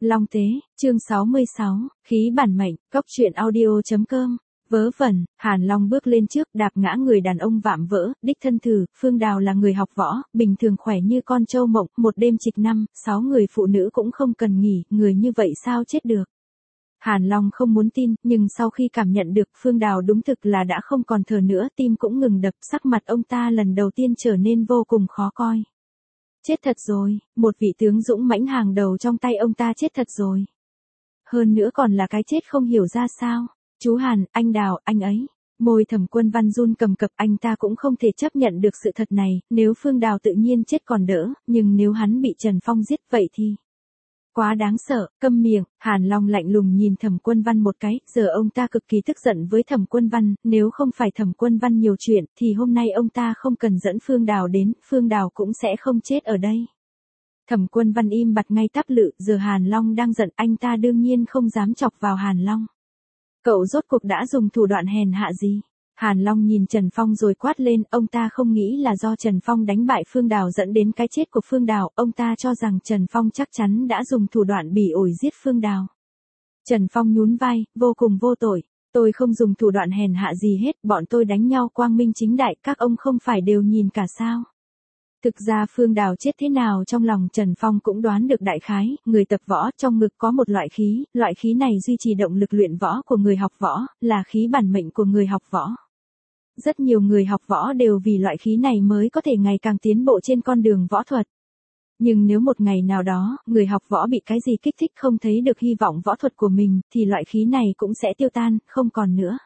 Long Tế, chương 66, khí bản mệnh, cốc truyện audio.com. Vớ vẩn, Hàn Long bước lên trước đạp ngã người đàn ông vạm vỡ, đích thân thử, Phương Đào là người học võ, bình thường khỏe như con trâu mộng, một đêm trịch 5-6 người phụ nữ cũng không cần nghỉ, người như vậy sao chết được. Hàn Long không muốn tin, nhưng sau khi cảm nhận được Phương Đào đúng thực là đã không còn thở nữa, tim cũng ngừng đập, sắc mặt ông ta lần đầu tiên trở nên vô cùng khó coi. Chết thật rồi, một vị tướng dũng mãnh hàng đầu trong tay ông ta chết thật rồi. Hơn nữa còn là cái chết không hiểu ra sao. Chú Hàn, anh Đào, anh ấy. Môi Thẩm Quân Văn run cầm cập, anh ta cũng không thể chấp nhận được sự thật này, nếu Phương Đào tự nhiên chết còn đỡ, nhưng nếu hắn bị Trần Phong giết vậy thì... Quá đáng sợ, câm miệng, Hàn Long lạnh lùng nhìn Thẩm Quân Văn một cái, giờ ông ta cực kỳ tức giận với Thẩm Quân Văn, nếu không phải Thẩm Quân Văn nhiều chuyện, thì hôm nay ông ta không cần dẫn Phương Đào đến, Phương Đào cũng sẽ không chết ở đây. Thẩm Quân Văn im bặt ngay tắp lự, giờ Hàn Long đang giận, anh ta đương nhiên không dám chọc vào Hàn Long. Cậu rốt cuộc đã dùng thủ đoạn hèn hạ gì? Hàn Long nhìn Trần Phong rồi quát lên, ông ta không nghĩ là do Trần Phong đánh bại Phương Đào dẫn đến cái chết của Phương Đào, ông ta cho rằng Trần Phong chắc chắn đã dùng thủ đoạn bỉ ổi giết Phương Đào. Trần Phong nhún vai, vô cùng vô tội, tôi không dùng thủ đoạn hèn hạ gì hết, bọn tôi đánh nhau quang minh chính đại, các ông không phải đều nhìn cả sao? Thực ra Phương Đào chết thế nào trong lòng Trần Phong cũng đoán được đại khái, người tập võ trong ngực có một loại khí này duy trì động lực luyện võ của người học võ, là khí bản mệnh của người học võ. Rất nhiều người học võ đều vì loại khí này mới có thể ngày càng tiến bộ trên con đường võ thuật. Nhưng nếu một ngày nào đó, người học võ bị cái gì kích thích không thấy được hy vọng võ thuật của mình, thì loại khí này cũng sẽ tiêu tan, không còn nữa.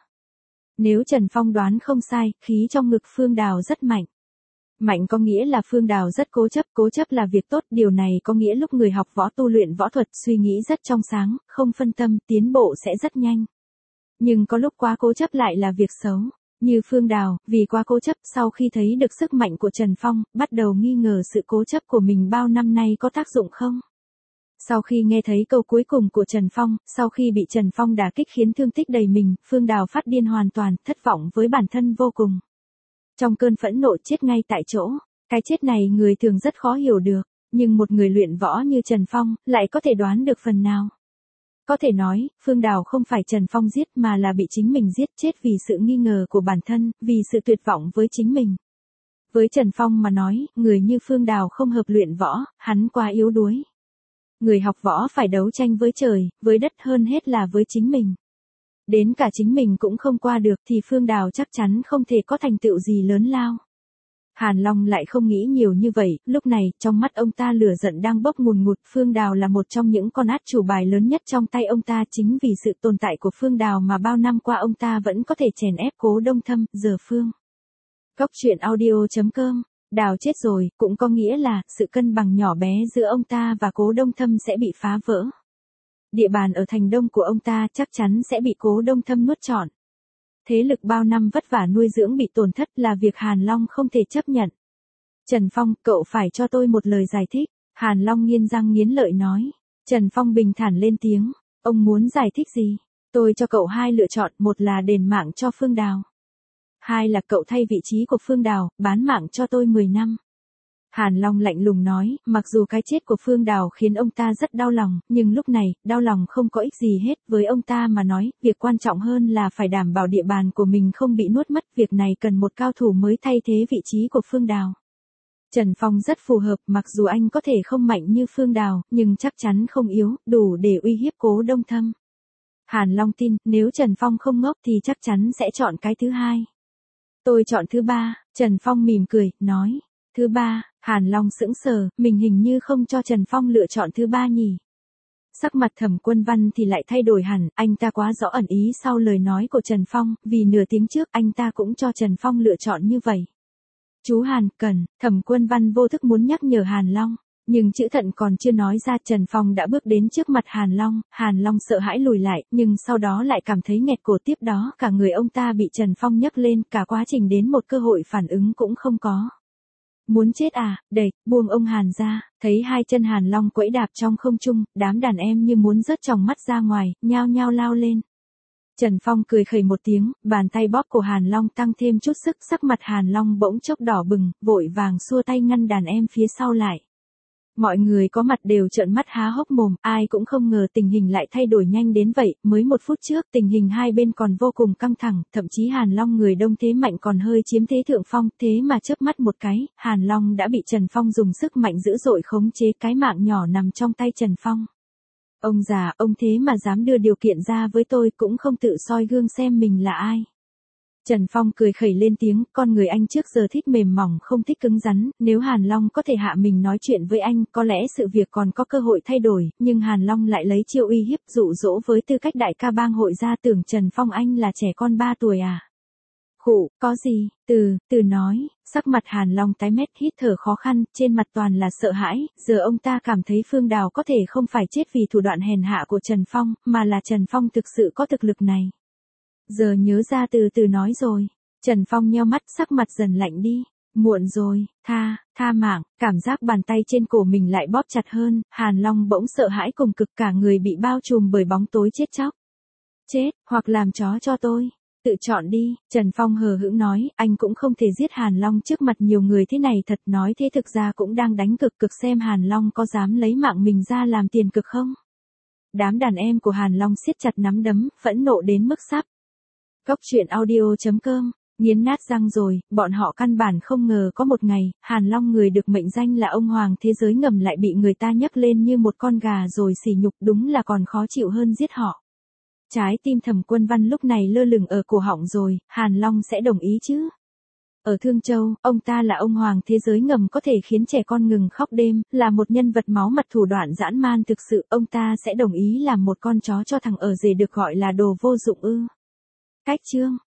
Nếu Trần Phong đoán không sai, khí trong ngực Phương Đào rất mạnh. Mạnh có nghĩa là Phương Đào rất cố chấp là việc tốt, điều này có nghĩa lúc người học võ tu luyện võ thuật suy nghĩ rất trong sáng, không phân tâm, tiến bộ sẽ rất nhanh. Nhưng có lúc quá cố chấp lại là việc xấu. Như Phương Đào, vì quá cố chấp sau khi thấy được sức mạnh của Trần Phong, bắt đầu nghi ngờ sự cố chấp của mình bao năm nay có tác dụng không. Sau khi nghe thấy câu cuối cùng của Trần Phong, sau khi bị Trần Phong đả kích khiến thương tích đầy mình, Phương Đào phát điên hoàn toàn, thất vọng với bản thân vô cùng. Trong cơn phẫn nộ chết ngay tại chỗ, cái chết này người thường rất khó hiểu được, nhưng một người luyện võ như Trần Phong, lại có thể đoán được phần nào. Có thể nói, Phương Đào không phải Trần Phong giết mà là bị chính mình giết chết vì sự nghi ngờ của bản thân, vì sự tuyệt vọng với chính mình. Với Trần Phong mà nói, người như Phương Đào không hợp luyện võ, hắn quá yếu đuối. Người học võ phải đấu tranh với trời, với đất hơn hết là với chính mình. Đến cả chính mình cũng không qua được thì Phương Đào chắc chắn không thể có thành tựu gì lớn lao. Hàn Long lại không nghĩ nhiều như vậy, lúc này, trong mắt ông ta lửa giận đang bốc ngùn ngụt, Phương Đào là một trong những con át chủ bài lớn nhất trong tay ông ta, chính vì sự tồn tại của Phương Đào mà bao năm qua ông ta vẫn có thể chèn ép Cố Đông Thâm, giờ Phương. Cốc truyện audio.com, Đào chết rồi, cũng có nghĩa là, sự cân bằng nhỏ bé giữa ông ta và Cố Đông Thâm sẽ bị phá vỡ. Địa bàn ở thành đông của ông ta chắc chắn sẽ bị Cố Đông Thâm nuốt trọn. Thế lực bao năm vất vả nuôi dưỡng bị tổn thất là việc Hàn Long không thể chấp nhận. Trần Phong, cậu phải cho tôi một lời giải thích. Hàn Long nghiến răng nghiến lợi nói. Trần Phong bình thản lên tiếng. Ông muốn giải thích gì? Tôi cho cậu hai lựa chọn, một là đền mạng cho Phương Đào. Hai là cậu thay vị trí của Phương Đào, bán mạng cho tôi 10 năm. Hàn Long lạnh lùng nói, mặc dù cái chết của Phương Đào khiến ông ta rất đau lòng, nhưng lúc này, đau lòng không có ích gì hết, với ông ta mà nói, việc quan trọng hơn là phải đảm bảo địa bàn của mình không bị nuốt mất, việc này cần một cao thủ mới thay thế vị trí của Phương Đào. Trần Phong rất phù hợp, mặc dù anh có thể không mạnh như Phương Đào, nhưng chắc chắn không yếu, đủ để uy hiếp Cố Đông Thâm. Hàn Long tin, nếu Trần Phong không ngốc thì chắc chắn sẽ chọn cái thứ hai. Tôi chọn thứ ba, Trần Phong mỉm cười, nói. Thứ ba, Hàn Long sững sờ, mình hình như không cho Trần Phong lựa chọn thứ ba nhỉ. Sắc mặt Thẩm Quân Văn thì lại thay đổi hẳn, anh ta quá rõ ẩn ý sau lời nói của Trần Phong, vì nửa tiếng trước anh ta cũng cho Trần Phong lựa chọn như vậy. Chú Hàn, cần, Thẩm Quân Văn vô thức muốn nhắc nhở Hàn Long, nhưng chữ thận còn chưa nói ra Trần Phong đã bước đến trước mặt Hàn Long sợ hãi lùi lại, nhưng sau đó lại cảm thấy nghẹt cổ, tiếp đó cả người ông ta bị Trần Phong nhấc lên, cả quá trình đến một cơ hội phản ứng cũng không có. Muốn chết à, đẩy, buông ông Hàn ra, thấy hai chân Hàn Long quẫy đạp trong không trung, đám đàn em như muốn rớt tròng mắt ra ngoài, nhao nhao lao lên. Trần Phong cười khẩy một tiếng, bàn tay bóp của Hàn Long tăng thêm chút sức, sắc mặt Hàn Long bỗng chốc đỏ bừng, vội vàng xua tay ngăn đàn em phía sau lại. Mọi người có mặt đều trợn mắt há hốc mồm, ai cũng không ngờ tình hình lại thay đổi nhanh đến vậy, mới 1 phút trước tình hình hai bên còn vô cùng căng thẳng, thậm chí Hàn Long người đông thế mạnh còn hơi chiếm thế thượng phong, thế mà chớp mắt một cái, Hàn Long đã bị Trần Phong dùng sức mạnh dữ dội khống chế cái mạng nhỏ nằm trong tay Trần Phong. Ông già, ông thế mà dám đưa điều kiện ra với tôi cũng không tự soi gương xem mình là ai. Trần Phong cười khẩy lên tiếng, con người anh trước giờ thích mềm mỏng không thích cứng rắn, nếu Hàn Long có thể hạ mình nói chuyện với anh, có lẽ sự việc còn có cơ hội thay đổi, nhưng Hàn Long lại lấy chiêu uy hiếp dụ dỗ với tư cách đại ca bang hội ra tưởng Trần Phong anh là trẻ con 3 tuổi à. Khụ, có gì, từ nói, sắc mặt Hàn Long tái mét hít thở khó khăn, trên mặt toàn là sợ hãi, giờ ông ta cảm thấy Phương Đào có thể không phải chết vì thủ đoạn hèn hạ của Trần Phong, mà là Trần Phong thực sự có thực lực này. Giờ nhớ ra từ nói rồi. Trần Phong nheo mắt sắc mặt dần lạnh đi. Muộn rồi, tha mạng, cảm giác bàn tay trên cổ mình lại bóp chặt hơn, Hàn Long bỗng sợ hãi cùng cực cả người bị bao trùm bởi bóng tối chết chóc. Chết, hoặc làm chó cho tôi. Tự chọn đi, Trần Phong hờ hững nói, anh cũng không thể giết Hàn Long trước mặt nhiều người thế này thật nói thế thực ra cũng đang đánh cực xem Hàn Long có dám lấy mạng mình ra làm tiền cực không. Đám đàn em của Hàn Long siết chặt nắm đấm, phẫn nộ đến mức sắp. Cốc truyện audio.com, nghiến nát răng rồi, bọn họ căn bản không ngờ có một ngày, Hàn Long người được mệnh danh là ông hoàng thế giới ngầm lại bị người ta nhấc lên như một con gà rồi sỉ nhục đúng là còn khó chịu hơn giết họ. Trái tim Thẩm Quân Văn lúc này lơ lửng ở cổ họng rồi, Hàn Long sẽ đồng ý chứ? Ở Thương Châu, ông ta là ông hoàng thế giới ngầm có thể khiến trẻ con ngừng khóc đêm, là một nhân vật máu mặt thủ đoạn dã man thực sự, ông ta sẽ đồng ý làm một con chó cho thằng ở rể được gọi là đồ vô dụng ư? Cách chương